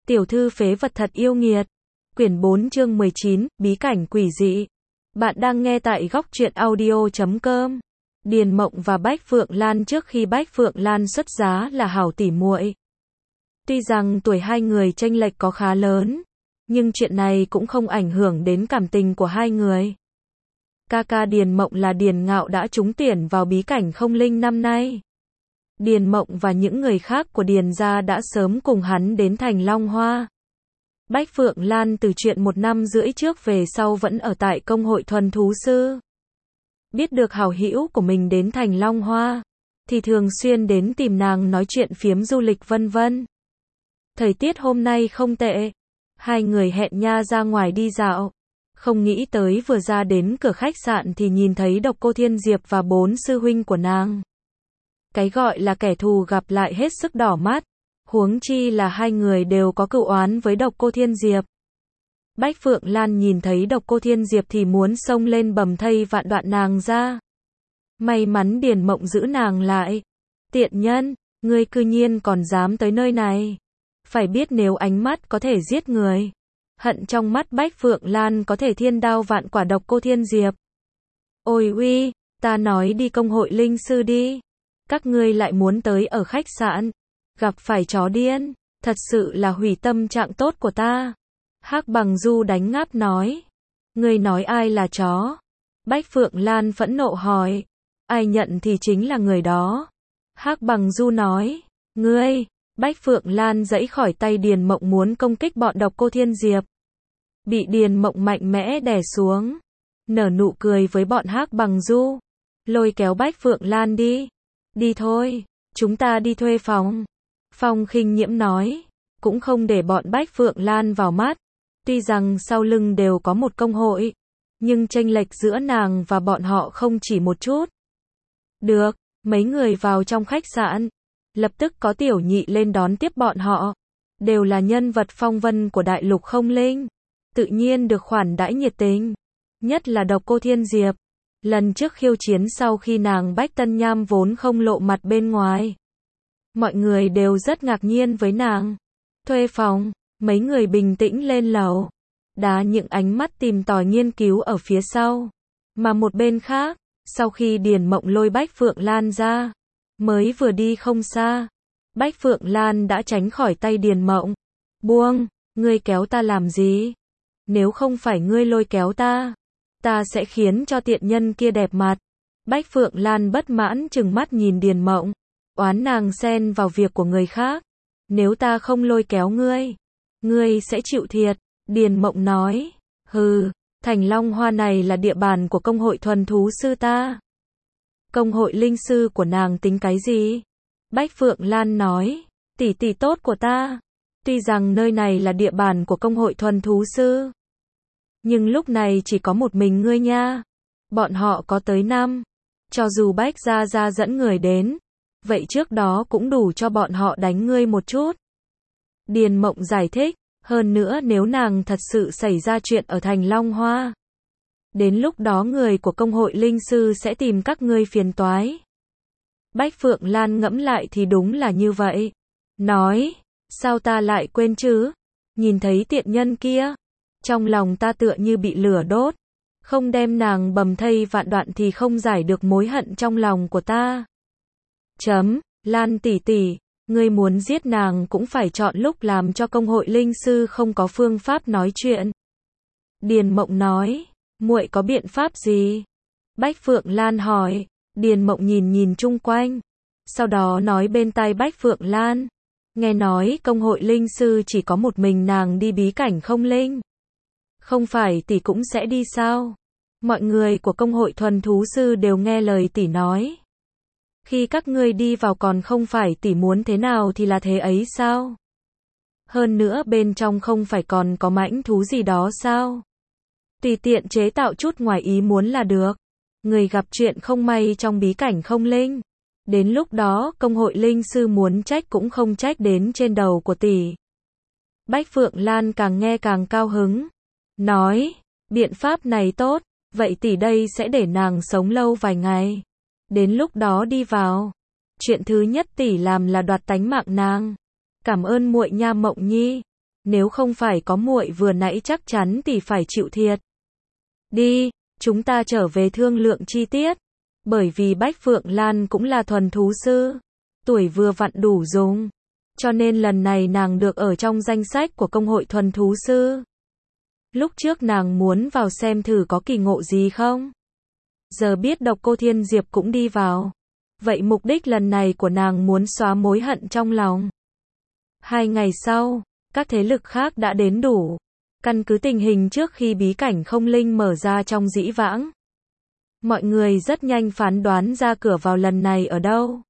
Tiểu thư phế vật thật yêu nghiệt. Quyển 4 chương 19, bí cảnh quỷ dị. Bạn đang nghe tại góc truyện audio.com. Điền Mộng và Bách Phượng Lan. Trước khi Bách Phượng Lan xuất giá là hảo tỉ muội. Tuy rằng tuổi hai người chênh lệch có khá lớn, nhưng chuyện này cũng không ảnh hưởng đến cảm tình của hai người. Ca ca Điền Mộng là Điền Ngạo đã trúng tuyển vào bí cảnh không linh năm nay. Điền Mộng và những người khác của Điền gia đã sớm cùng hắn đến thành Long Hoa. Bách Phượng Lan từ chuyện 1 năm rưỡi trước về sau vẫn ở tại công hội thuần thú sư. Biết được hảo hữu của mình đến thành Long Hoa, thì thường xuyên đến tìm nàng nói chuyện phiếm du lịch vân vân. Thời tiết hôm nay không tệ, hai người hẹn nha ra ngoài đi dạo. Không nghĩ tới vừa ra đến cửa khách sạn thì nhìn thấy Độc Cô Thiên Diệp và 4 sư huynh của nàng. Cái gọi là kẻ thù gặp lại hết sức đỏ mắt, huống chi là hai người đều có cựu oán với Độc Cô Thiên Diệp. Bách Phượng Lan nhìn thấy Độc Cô Thiên Diệp thì muốn xông lên bầm thây vạn đoạn nàng ra. May mắn Điền Mộng giữ nàng lại. Tiện nhân, ngươi cư nhiên còn dám tới nơi này. Phải biết nếu ánh mắt có thể giết người, hận trong mắt Bách Phượng Lan có thể thiên đao vạn quả Độc Cô Thiên Diệp. Ôi uy, ta nói đi công hội linh sư đi. Các ngươi lại muốn tới ở khách sạn, gặp phải chó điên, thật sự là hủy tâm trạng tốt của ta. Hắc Bằng Du đánh ngáp nói. Ngươi nói ai là chó? Bách Phượng Lan phẫn nộ hỏi. Ai nhận thì chính là người đó. Hắc Bằng Du nói. Ngươi. Bách Phượng Lan giãy khỏi tay Điền Mộng muốn công kích bọn Độc Cô Thiên Diệp. Bị Điền Mộng mạnh mẽ đè xuống. Nở nụ cười với bọn Hắc Bằng Du. Lôi kéo Bách Phượng Lan đi. Đi thôi, chúng ta đi thuê phòng. Phong Khinh Nhiễm nói, cũng không để bọn Bách Phượng Lan vào mắt. Tuy rằng sau lưng đều có một công hội, nhưng chênh lệch giữa nàng và bọn họ không chỉ một chút. Được, mấy người vào trong khách sạn. Lập tức có Tiểu Nhị lên đón tiếp bọn họ. Đều là nhân vật phong vân của đại lục không linh. Tự nhiên được khoản đãi nhiệt tình. Nhất là Độc Cô Thiên Diệp. Lần trước khiêu chiến sau khi nàng Bách Tân Nham vốn không lộ mặt bên ngoài. Mọi người đều rất ngạc nhiên với nàng. Thuê phòng, mấy người bình tĩnh lên lầu. Đá những ánh mắt tìm tòi nghiên cứu ở phía sau. Mà một bên khác, sau khi Điền Mộng lôi Bách Phượng Lan ra, mới vừa đi không xa, Bách Phượng Lan đã tránh khỏi tay Điền Mộng. Buông, ngươi kéo ta làm gì? Nếu không phải ngươi lôi kéo ta sẽ khiến cho tiện nhân kia đẹp mặt. Bách Phượng Lan bất mãn trừng mắt nhìn Điền Mộng, oán nàng xen vào việc của người khác. Nếu ta không lôi kéo ngươi sẽ chịu thiệt. Điền Mộng nói, hừ, thành Long Hoa này là địa bàn của công hội thuần thú sư ta. Công hội linh sư của nàng tính cái gì? Bách Phượng Lan nói, tỷ tỷ tốt của ta. Tuy rằng nơi này là địa bàn của công hội thuần thú sư, nhưng lúc này chỉ có một mình ngươi nha. Bọn họ có tới 5. Cho dù Bách Gia dẫn người đến, vậy trước đó cũng đủ cho bọn họ đánh ngươi một chút. Điền Mộng giải thích, hơn nữa nếu nàng thật sự xảy ra chuyện ở thành Long Hoa, đến lúc đó người của công hội linh sư sẽ tìm các ngươi phiền toái. Bách Phượng Lan ngẫm lại thì đúng là như vậy. Nói, sao ta lại quên chứ? Nhìn thấy tiện nhân kia, trong lòng ta tựa như bị lửa đốt. Không đem nàng bầm thây vạn đoạn thì không giải được mối hận trong lòng của ta. Lan tỷ tỷ, ngươi muốn giết nàng cũng phải chọn lúc làm cho công hội linh sư không có phương pháp nói chuyện. Điền Mộng nói, muội có biện pháp gì? Bách Phượng Lan hỏi. Điền Mộng nhìn chung quanh, sau đó nói bên tai Bách Phượng Lan, nghe nói công hội linh sư chỉ có một mình nàng đi bí cảnh không linh. Không phải tỷ cũng sẽ đi sao? Mọi người của công hội thuần thú sư đều nghe lời tỷ nói. Khi các ngươi đi vào còn không phải tỷ muốn thế nào thì là thế ấy sao? Hơn nữa bên trong không phải còn có mãnh thú gì đó sao? Tùy tiện chế tạo chút ngoài ý muốn là được. Người gặp chuyện không may trong bí cảnh không linh, đến lúc đó công hội linh sư muốn trách cũng không trách đến trên đầu của tỷ. Bách Phượng Lan càng nghe càng cao hứng. Nói, biện pháp này tốt, vậy tỷ đây sẽ để nàng sống lâu vài ngày. Đến lúc đó đi vào. Chuyện thứ nhất tỷ làm là đoạt tánh mạng nàng. Cảm ơn muội nha Mộng Nhi. nếu không phải có muội vừa nãy chắc chắn tỷ phải chịu thiệt. Đi, chúng ta trở về thương lượng chi tiết. Bởi vì Bách Phượng Lan cũng là thuần thú sư, tuổi vừa vặn đủ dùng, cho nên lần này nàng được ở trong danh sách của công hội thuần thú sư. Lúc trước nàng muốn vào xem thử có kỳ ngộ gì không. Giờ biết Độc Cô Thiên Diệp cũng đi vào. Vậy mục đích lần này của nàng muốn xóa mối hận trong lòng. 2 ngày sau, các thế lực khác đã đến đủ. Căn cứ tình hình trước khi bí cảnh không linh mở ra trong dĩ vãng, mọi người rất nhanh phán đoán ra cửa vào lần này ở đâu.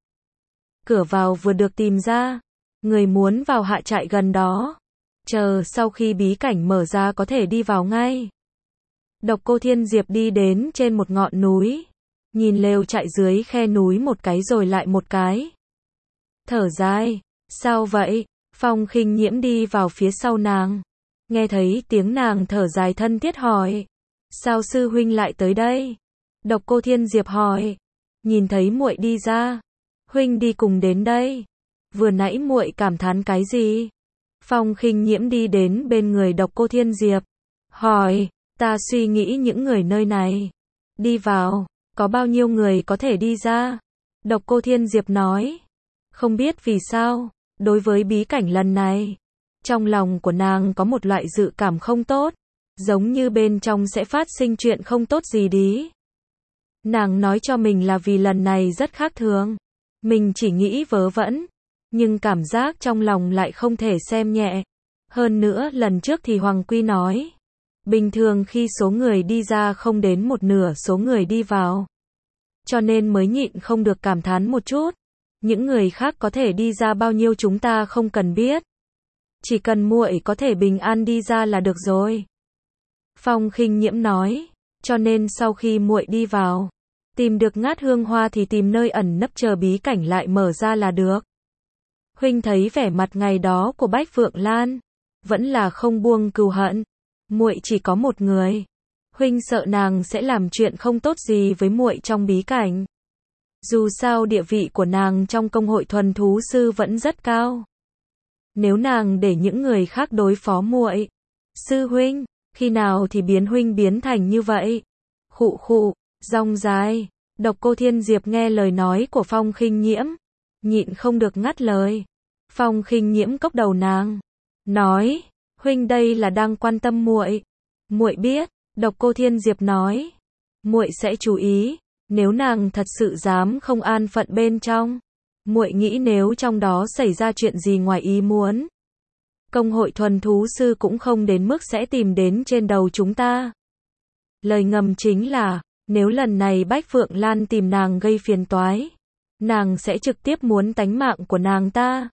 Cửa vào vừa được tìm ra, người muốn vào hạ trại gần đó. Chờ sau khi bí cảnh mở ra có thể đi vào ngay. Độc Cô Thiên Diệp đi đến trên một ngọn núi, nhìn lều trại dưới khe núi một cái rồi lại một cái. Thở dài, sao vậy? Phong Khinh Nhiễm đi vào phía sau nàng. Nghe thấy tiếng nàng thở dài thân thiết hỏi. Sao sư huynh lại tới đây? Độc Cô Thiên Diệp hỏi. Nhìn thấy muội đi ra. Huynh đi cùng đến đây. Vừa nãy muội cảm thán cái gì? Phong Khinh Nhiễm đi đến bên người Độc Cô Thiên Diệp. Hỏi, ta suy nghĩ những người nơi này. Đi vào, có bao nhiêu người có thể đi ra? Độc Cô Thiên Diệp nói. Không biết vì sao, đối với bí cảnh lần này, trong lòng của nàng có một loại dự cảm không tốt, giống như bên trong sẽ phát sinh chuyện không tốt gì đi. Nàng nói cho mình là vì lần này rất khác thường, mình chỉ nghĩ vớ vẩn, nhưng cảm giác trong lòng lại không thể xem nhẹ. Hơn nữa lần trước thì Hoàng Quy nói, bình thường khi số người đi ra không đến một nửa số người đi vào, cho nên mới nhịn không được cảm thán một chút. Những người khác có thể đi ra bao nhiêu chúng ta không cần biết, chỉ cần muội có thể bình an đi ra là được rồi. Phong Khinh Nhiễm nói, cho nên sau khi muội đi vào, tìm được ngát hương hoa thì tìm nơi ẩn nấp chờ bí cảnh lại mở ra là được. Huynh thấy vẻ mặt ngày đó của Bách Phượng Lan, vẫn là không buông cừu hận. Muội chỉ có một người, huynh sợ nàng sẽ làm chuyện không tốt gì với muội trong bí cảnh. Dù sao địa vị của nàng trong công hội thuần thú sư vẫn rất cao. Nếu nàng để những người khác đối phó muội, sư huynh, khi nào thì biến huynh biến thành như vậy? Khụ khụ, rong dài. Độc Cô Thiên Diệp nghe lời nói của Phong Khinh Nhiễm, nhịn không được ngắt lời. Phong Khinh Nhiễm cốc đầu nàng, nói, huynh đây là đang quan tâm muội. Muội biết, Độc Cô Thiên Diệp nói, muội sẽ chú ý, nếu nàng thật sự dám không an phận bên trong, muội nghĩ nếu trong đó xảy ra chuyện gì ngoài ý muốn, công hội thuần thú sư cũng không đến mức sẽ tìm đến trên đầu chúng ta. Lời ngầm chính là, nếu lần này Bách Phượng Lan tìm nàng gây phiền toái, nàng sẽ trực tiếp muốn tánh mạng của nàng ta.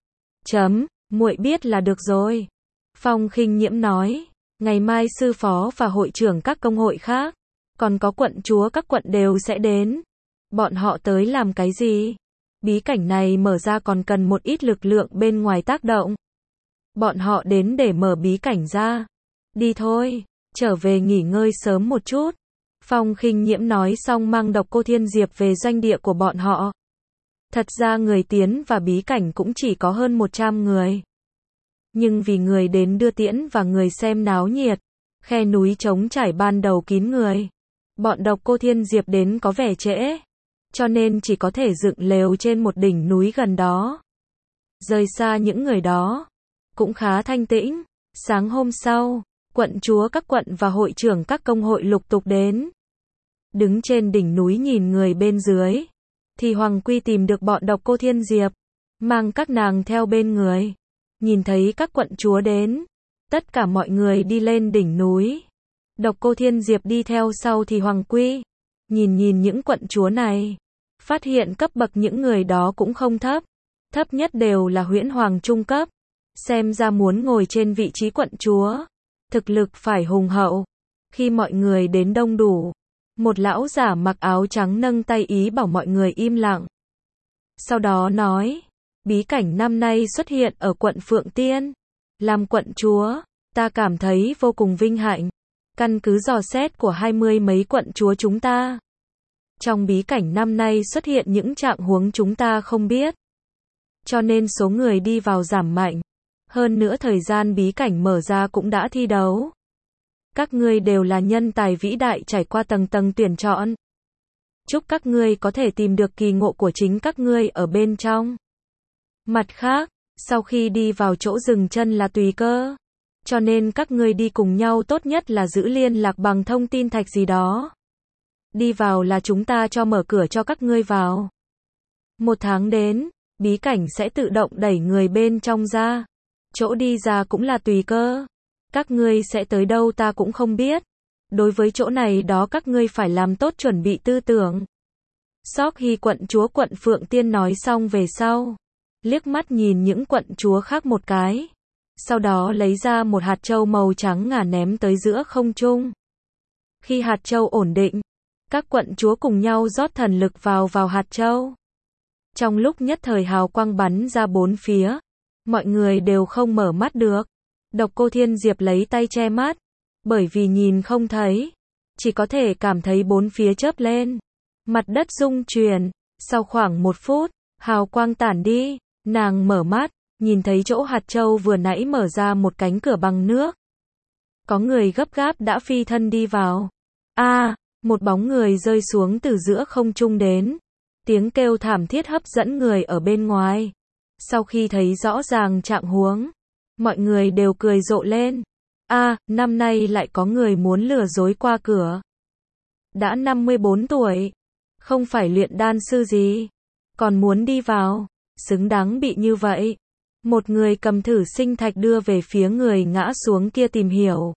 Muội biết là được rồi. Phong Khinh Nhiễm nói, ngày mai sư phó và hội trưởng các công hội khác, còn có quận chúa các quận đều sẽ đến. Bọn họ tới làm cái gì? Bí cảnh này mở ra còn cần một ít lực lượng bên ngoài tác động. Bọn họ đến để mở bí cảnh ra. Đi thôi, trở về nghỉ ngơi sớm một chút. Phong Khinh Nhiễm nói xong mang Độc Cô Thiên Diệp về doanh địa của bọn họ. Thật ra người tiến và bí cảnh cũng chỉ có hơn 100 người. Nhưng vì người đến đưa tiễn và người xem náo nhiệt, khe núi trống trải ban đầu kín người. Bọn Độc Cô Thiên Diệp đến có vẻ trễ, cho nên chỉ có thể dựng lều trên một đỉnh núi gần đó. Rời xa những người đó, cũng khá thanh tĩnh. Sáng hôm sau, quận chúa các quận và hội trưởng các công hội lục tục đến. Đứng trên đỉnh núi nhìn người bên dưới, thì Hoàng Quy tìm được bọn Độc Cô Thiên Diệp, mang các nàng theo bên người. Nhìn thấy các quận chúa đến, tất cả mọi người đi lên đỉnh núi. Độc Cô Thiên Diệp đi theo sau thì Hoàng Quy nhìn những quận chúa này, phát hiện cấp bậc những người đó cũng không thấp, thấp nhất đều là huyễn hoàng trung cấp, xem ra muốn ngồi trên vị trí quận chúa, thực lực phải hùng hậu. Khi mọi người đến đông đủ, một lão giả mặc áo trắng nâng tay ý bảo mọi người im lặng. Sau đó nói, bí cảnh năm nay xuất hiện ở quận Phượng Tiên, làm quận chúa, ta cảm thấy vô cùng vinh hạnh. Căn cứ dò xét của 20 mấy quận chúa chúng ta, trong bí cảnh năm nay xuất hiện những trạng huống chúng ta không biết, cho nên số người đi vào giảm mạnh. Hơn nữa thời gian bí cảnh mở ra cũng đã thi đấu. Các ngươi đều là nhân tài vĩ đại trải qua tầng tầng tuyển chọn. Chúc các ngươi có thể tìm được kỳ ngộ của chính các ngươi ở bên trong. Mặt khác, sau khi đi vào chỗ dừng chân là tùy cơ. Cho nên các ngươi đi cùng nhau tốt nhất là giữ liên lạc bằng thông tin thạch gì đó. Đi vào là chúng ta cho mở cửa cho các ngươi vào. 1 tháng đến, bí cảnh sẽ tự động đẩy người bên trong ra. Chỗ đi ra cũng là tùy cơ. Các ngươi sẽ tới đâu ta cũng không biết. Đối với chỗ này đó các ngươi phải làm tốt chuẩn bị tư tưởng. Sóc Hy quận chúa quận Phượng Tiên nói xong về sau. Liếc mắt nhìn những quận chúa khác một cái. Sau đó lấy ra một hạt châu màu trắng ngà ném tới giữa không trung. Khi hạt châu ổn định, các quận chúa cùng nhau rót thần lực vào hạt châu. Trong lúc nhất thời hào quang bắn ra bốn phía, mọi người đều không mở mắt được. Độc Cô Thiên Diệp lấy tay che mắt, bởi vì nhìn không thấy, chỉ có thể cảm thấy bốn phía chớp lên. Mặt đất rung chuyển, sau khoảng 1 phút, hào quang tản đi, nàng mở mắt, nhìn thấy chỗ hạt châu vừa nãy mở ra một cánh cửa bằng nước. Có người gấp gáp đã phi thân đi vào. Một bóng người rơi xuống từ giữa không trung đến. Tiếng kêu thảm thiết hấp dẫn người ở bên ngoài. Sau khi thấy rõ ràng trạng huống, mọi người đều cười rộ lên. Năm nay lại có người muốn lừa dối qua cửa. Đã 54 tuổi, không phải luyện đan sư gì, còn muốn đi vào, xứng đáng bị như vậy. Một người cầm thử sinh thạch đưa về phía người ngã xuống kia tìm hiểu.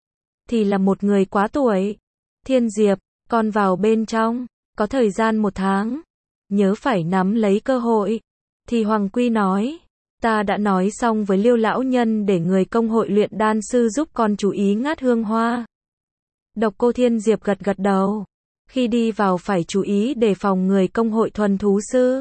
Thì là một người quá tuổi. Thiên Diệp, con vào bên trong, có thời gian 1 tháng. Nhớ phải nắm lấy cơ hội. Thì Hoàng Quy nói, ta đã nói xong với Liêu lão nhân để người công hội luyện đan sư giúp con chú ý ngát hương hoa. Độc Cô Thiên Diệp gật gật đầu. Khi đi vào phải chú ý đề phòng người công hội thuần thú sư.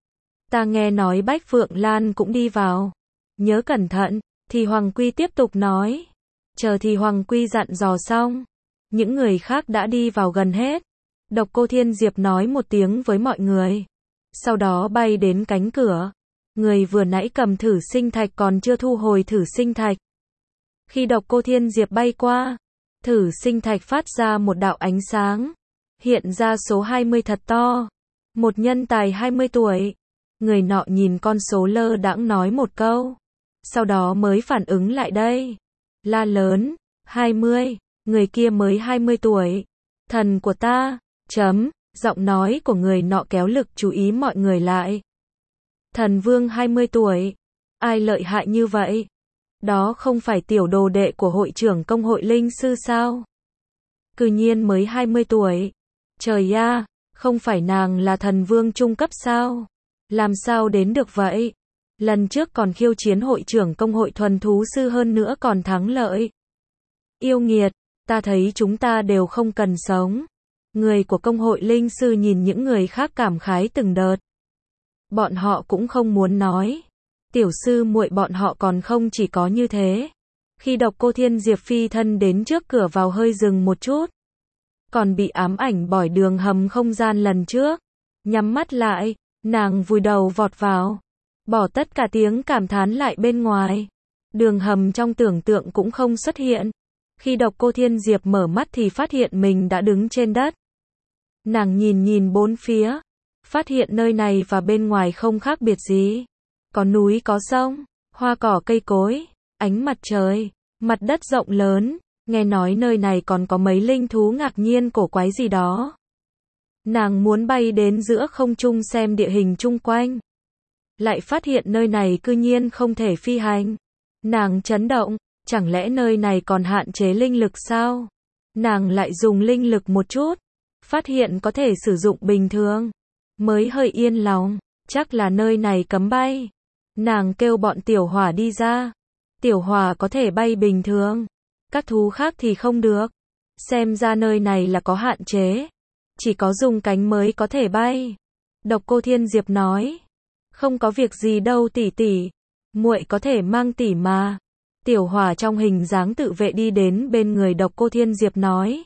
Ta nghe nói Bách Phượng Lan cũng đi vào. Nhớ cẩn thận, thì Hoàng Quy tiếp tục nói. Chờ thì Hoàng Quy dặn dò xong. Những người khác đã đi vào gần hết. Độc Cô Thiên Diệp nói một tiếng với mọi người. Sau đó bay đến cánh cửa. Người vừa nãy cầm thử sinh thạch còn chưa thu hồi thử sinh thạch. Khi Độc Cô Thiên Diệp bay qua, thử sinh thạch phát ra một đạo ánh sáng. Hiện ra số 20 thật to. Một nhân tài 20 tuổi. Người nọ nhìn con số lơ đãng nói một câu. Sau đó mới phản ứng lại đây. La lớn, 20, người kia mới 20 tuổi. Thần của ta, giọng nói của người nọ kéo lực chú ý mọi người lại. Thần vương 20 tuổi. Ai lợi hại như vậy? Đó không phải tiểu đồ đệ của hội trưởng công hội linh sư sao? Cư nhiên mới 20 tuổi. Trời ya, không phải nàng là thần vương trung cấp sao? Làm sao đến được vậy? Lần trước còn khiêu chiến hội trưởng công hội thuần thú sư hơn nữa còn thắng lợi. Yêu nghiệt, ta thấy chúng ta đều không cần sống. Người của công hội linh sư nhìn những người khác cảm khái từng đợt. Bọn họ cũng không muốn nói. Tiểu sư muội bọn họ còn không chỉ có như thế. Khi Độc Cô Thiên Diệp phi thân đến trước cửa vào hơi dừng một chút. Còn bị ám ảnh bỏi đường hầm không gian lần trước. Nhắm mắt lại, nàng vùi đầu vọt vào. Bỏ tất cả tiếng cảm thán lại bên ngoài. Đường hầm trong tưởng tượng cũng không xuất hiện. Khi Độc Cô Thiên Diệp mở mắt thì phát hiện mình đã đứng trên đất. Nàng nhìn bốn phía. Phát hiện nơi này và bên ngoài không khác biệt gì. Có núi có sông, hoa cỏ cây cối, ánh mặt trời, mặt đất rộng lớn. Nghe nói nơi này còn có mấy linh thú ngạc nhiên cổ quái gì đó. Nàng muốn bay đến giữa không trung xem địa hình chung quanh. Lại phát hiện nơi này cư nhiên không thể phi hành. Nàng chấn động, chẳng lẽ nơi này còn hạn chế linh lực sao? Nàng lại dùng linh lực một chút, phát hiện có thể sử dụng bình thường. Mới hơi yên lòng, chắc là nơi này cấm bay. Nàng kêu bọn tiểu hỏa đi ra. Tiểu hỏa có thể bay bình thường, các thú khác thì không được. Xem ra nơi này là có hạn chế. Chỉ có dùng cánh mới có thể bay. Độc Cô Thiên Diệp nói. Không có việc gì đâu tỷ tỷ. Muội có thể mang tỷ mà. Tiểu hỏa trong hình dáng tự vệ đi đến bên người Độc Cô Thiên Diệp nói.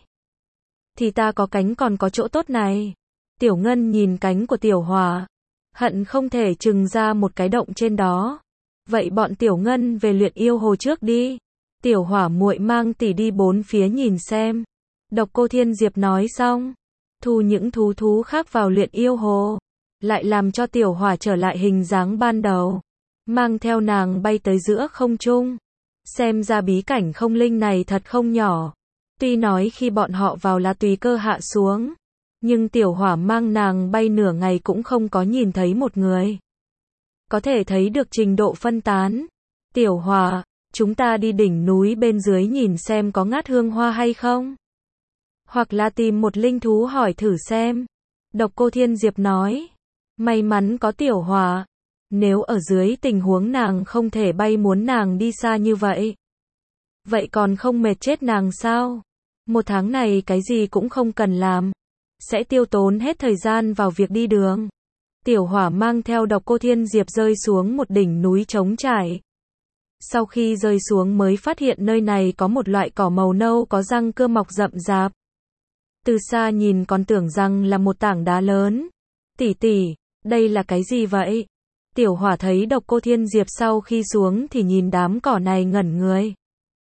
Thì ta có cánh còn có chỗ tốt này. Tiểu Ngân nhìn cánh của tiểu hỏa. Hận không thể trừng ra một cái động trên đó. Vậy bọn Tiểu Ngân về luyện yêu hồ trước đi. Tiểu Hỏa muội mang tỷ đi bốn phía nhìn xem. Độc Cô Thiên Diệp nói xong, thu những thú khác vào luyện yêu hồ, lại làm cho Tiểu Hỏa trở lại hình dáng ban đầu, mang theo nàng bay tới giữa không trung. Xem ra bí cảnh không linh này thật không nhỏ. Tuy nói khi bọn họ vào là tùy cơ hạ xuống, nhưng Tiểu Hỏa mang nàng bay nửa ngày cũng không có nhìn thấy một người. Có thể thấy được trình độ phân tán. Tiểu Hỏa, chúng ta đi đỉnh núi bên dưới nhìn xem có ngát hương hoa hay không? Hoặc là tìm một linh thú hỏi thử xem. Độc Cô Thiên Diệp nói. May mắn có Tiểu Hỏa. Nếu ở dưới tình huống nàng không thể bay muốn nàng đi xa như vậy. Vậy còn không mệt chết nàng sao? Một tháng này cái gì cũng không cần làm. Sẽ tiêu tốn hết thời gian vào việc đi đường. Tiểu Hỏa mang theo Độc Cô Thiên Diệp rơi xuống một đỉnh núi trống trải. Sau khi rơi xuống mới phát hiện nơi này có một loại cỏ màu nâu có răng cưa mọc rậm rạp. Từ xa nhìn còn tưởng rằng là một tảng đá lớn. Tỷ tỷ, đây là cái gì vậy? Tiểu Hỏa thấy Độc Cô Thiên Diệp sau khi xuống thì nhìn đám cỏ này ngẩn người.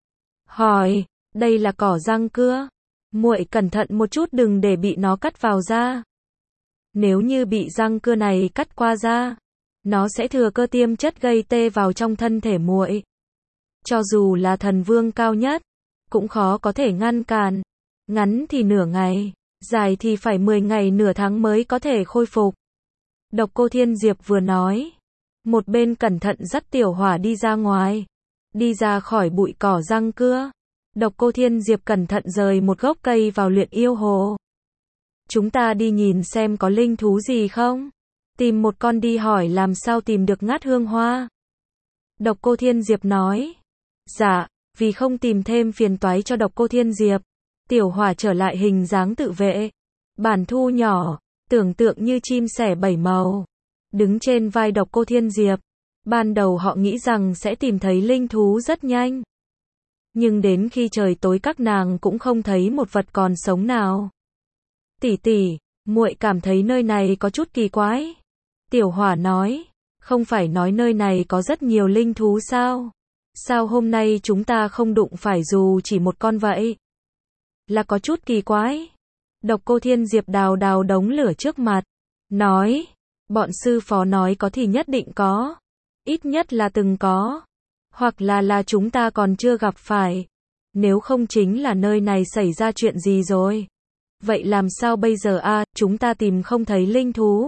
Hỏi, đây là cỏ răng cưa. Muội cẩn thận một chút đừng để bị nó cắt vào da. Nếu như bị răng cưa này cắt qua da, nó sẽ thừa cơ tiêm chất gây tê vào trong thân thể muội. Cho dù là thần vương cao nhất, cũng khó có thể ngăn cản. Ngắn thì nửa ngày, dài thì phải 10 ngày nửa tháng mới có thể khôi phục. Độc Cô Thiên Diệp vừa nói, một bên cẩn thận dắt Tiểu Hỏa đi ra ngoài, đi ra khỏi bụi cỏ răng cưa. Độc Cô Thiên Diệp cẩn thận rời một gốc cây vào luyện yêu hồ. Chúng ta đi nhìn xem có linh thú gì không? Tìm một con đi hỏi làm sao tìm được ngát hương hoa. Độc Cô Thiên Diệp nói. Dạ, vì không tìm thêm phiền toái cho Độc Cô Thiên Diệp, Tiểu Hỏa trở lại hình dáng tự vệ. Bản thu nhỏ, tưởng tượng như chim sẻ bảy màu, đứng trên vai Độc Cô Thiên Diệp. Ban đầu họ nghĩ rằng sẽ tìm thấy linh thú rất nhanh. Nhưng đến khi trời tối các nàng cũng không thấy một vật còn sống nào. Tỷ tỷ, muội cảm thấy nơi này có chút kỳ quái. Tiểu Hỏa nói, không phải nói nơi này có rất nhiều linh thú sao? Sao hôm nay chúng ta không đụng phải dù chỉ một con vậy? Là có chút kỳ quái. Độc Cô Thiên Diệp đào đào đống lửa trước mặt, nói, bọn sư phó nói có thì nhất định có. Ít nhất là từng có. Hoặc là chúng ta còn chưa gặp phải. Nếu không chính là nơi này xảy ra chuyện gì rồi. Vậy làm sao bây giờ chúng ta tìm không thấy linh thú.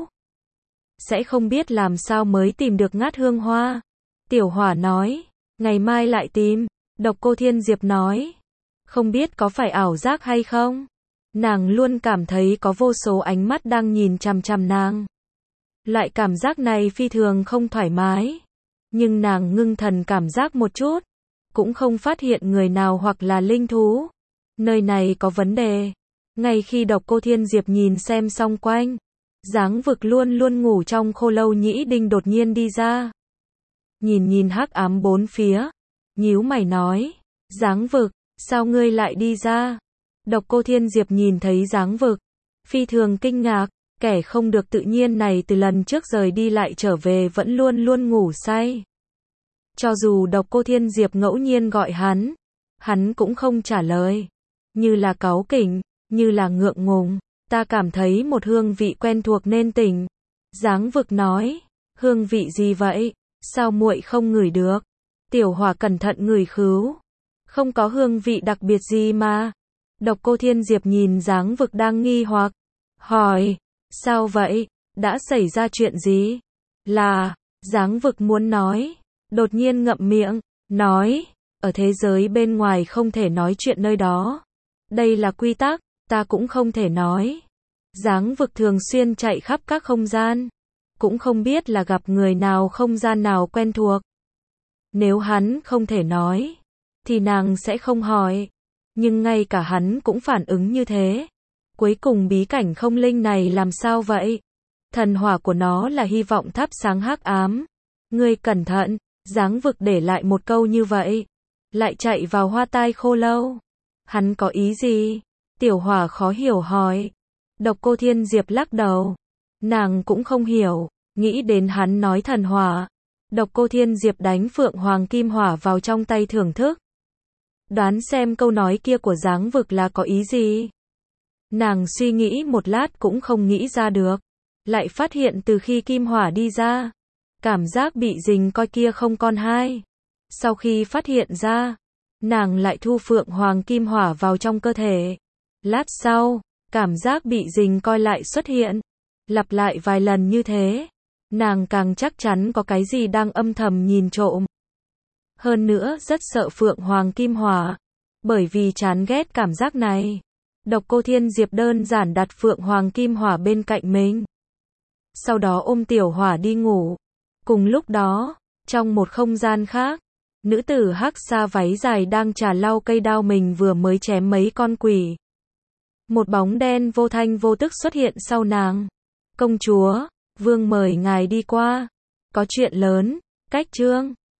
Sẽ không biết làm sao mới tìm được ngát hương hoa. Tiểu Hỏa nói, ngày mai lại tìm. Độc Cô Thiên Diệp nói, không biết có phải ảo giác hay không. Nàng luôn cảm thấy có vô số ánh mắt đang nhìn chằm chằm nàng. Loại cảm giác này phi thường không thoải mái. Nhưng nàng ngưng thần cảm giác một chút, cũng không phát hiện người nào hoặc là linh thú. Nơi này có vấn đề. Ngay khi Độc Cô Thiên Diệp nhìn xem xong quanh, Dáng Vực luôn luôn ngủ trong khô lâu nhĩ đinh đột nhiên đi ra. Nhìn hắc ám bốn phía, nhíu mày nói, Dáng Vực, sao ngươi lại đi ra? Độc Cô Thiên Diệp nhìn thấy Dáng Vực, phi thường kinh ngạc, kẻ không được tự nhiên này từ lần trước rời đi lại trở về vẫn luôn luôn ngủ say. Cho dù Độc Cô Thiên Diệp ngẫu nhiên gọi hắn cũng không trả lời. Như là cáu kỉnh, như là ngượng ngùng, ta cảm thấy một hương vị quen thuộc nên tỉnh. Dáng Vực nói, hương vị gì vậy? Sao muội không ngửi được? Tiểu Hỏa cẩn thận ngửi khứu. Không có hương vị đặc biệt gì mà. Độc Cô Thiên Diệp nhìn Dáng Vực đang nghi hoặc, hỏi, sao vậy? Đã xảy ra chuyện gì? Dáng Vực muốn nói, đột nhiên ngậm miệng, nói, ở thế giới bên ngoài không thể nói chuyện nơi đó. Đây là quy tắc, ta cũng không thể nói. Dáng Vực thường xuyên chạy khắp các không gian, cũng không biết là gặp người nào không gian nào quen thuộc. Nếu hắn không thể nói, thì nàng sẽ không hỏi. Nhưng ngay cả hắn cũng phản ứng như thế. Cuối cùng bí cảnh không linh này làm sao vậy? Thần hỏa của nó là hy vọng thắp sáng hắc ám. Ngươi cẩn thận, Dáng Vực để lại một câu như vậy. Lại chạy vào hoa tai khô lâu. Hắn có ý gì? Tiểu Hỏa khó hiểu hỏi. Độc Cô Thiên Diệp lắc đầu. Nàng cũng không hiểu, nghĩ đến hắn nói thần hỏa. Độc Cô Thiên Diệp đánh Phượng Hoàng Kim Hỏa vào trong tay thưởng thức. Đoán xem câu nói kia của Giáng Vực là có ý gì? Nàng suy nghĩ một lát cũng không nghĩ ra được. Lại phát hiện từ khi Kim Hỏa đi ra, cảm giác bị rình coi kia không còn hai. Sau khi phát hiện ra, nàng lại thu Phượng Hoàng Kim Hỏa vào trong cơ thể. Lát sau, cảm giác bị rình coi lại xuất hiện. Lặp lại vài lần như thế, nàng càng chắc chắn có cái gì đang âm thầm nhìn trộm. Hơn nữa rất sợ Phượng Hoàng Kim Hỏa, bởi vì chán ghét cảm giác này. Độc Cô Thiên Diệp đơn giản đặt Phượng Hoàng Kim Hỏa bên cạnh mình. Sau đó ôm Tiểu Hỏa đi ngủ. Cùng lúc đó, trong một không gian khác, nữ tử hắc sa váy dài đang chà lau cây đao mình vừa mới chém mấy con quỷ. Một bóng đen vô thanh vô tức xuất hiện sau nàng. Công chúa, vương mời ngài đi qua. Có chuyện lớn, cách trương.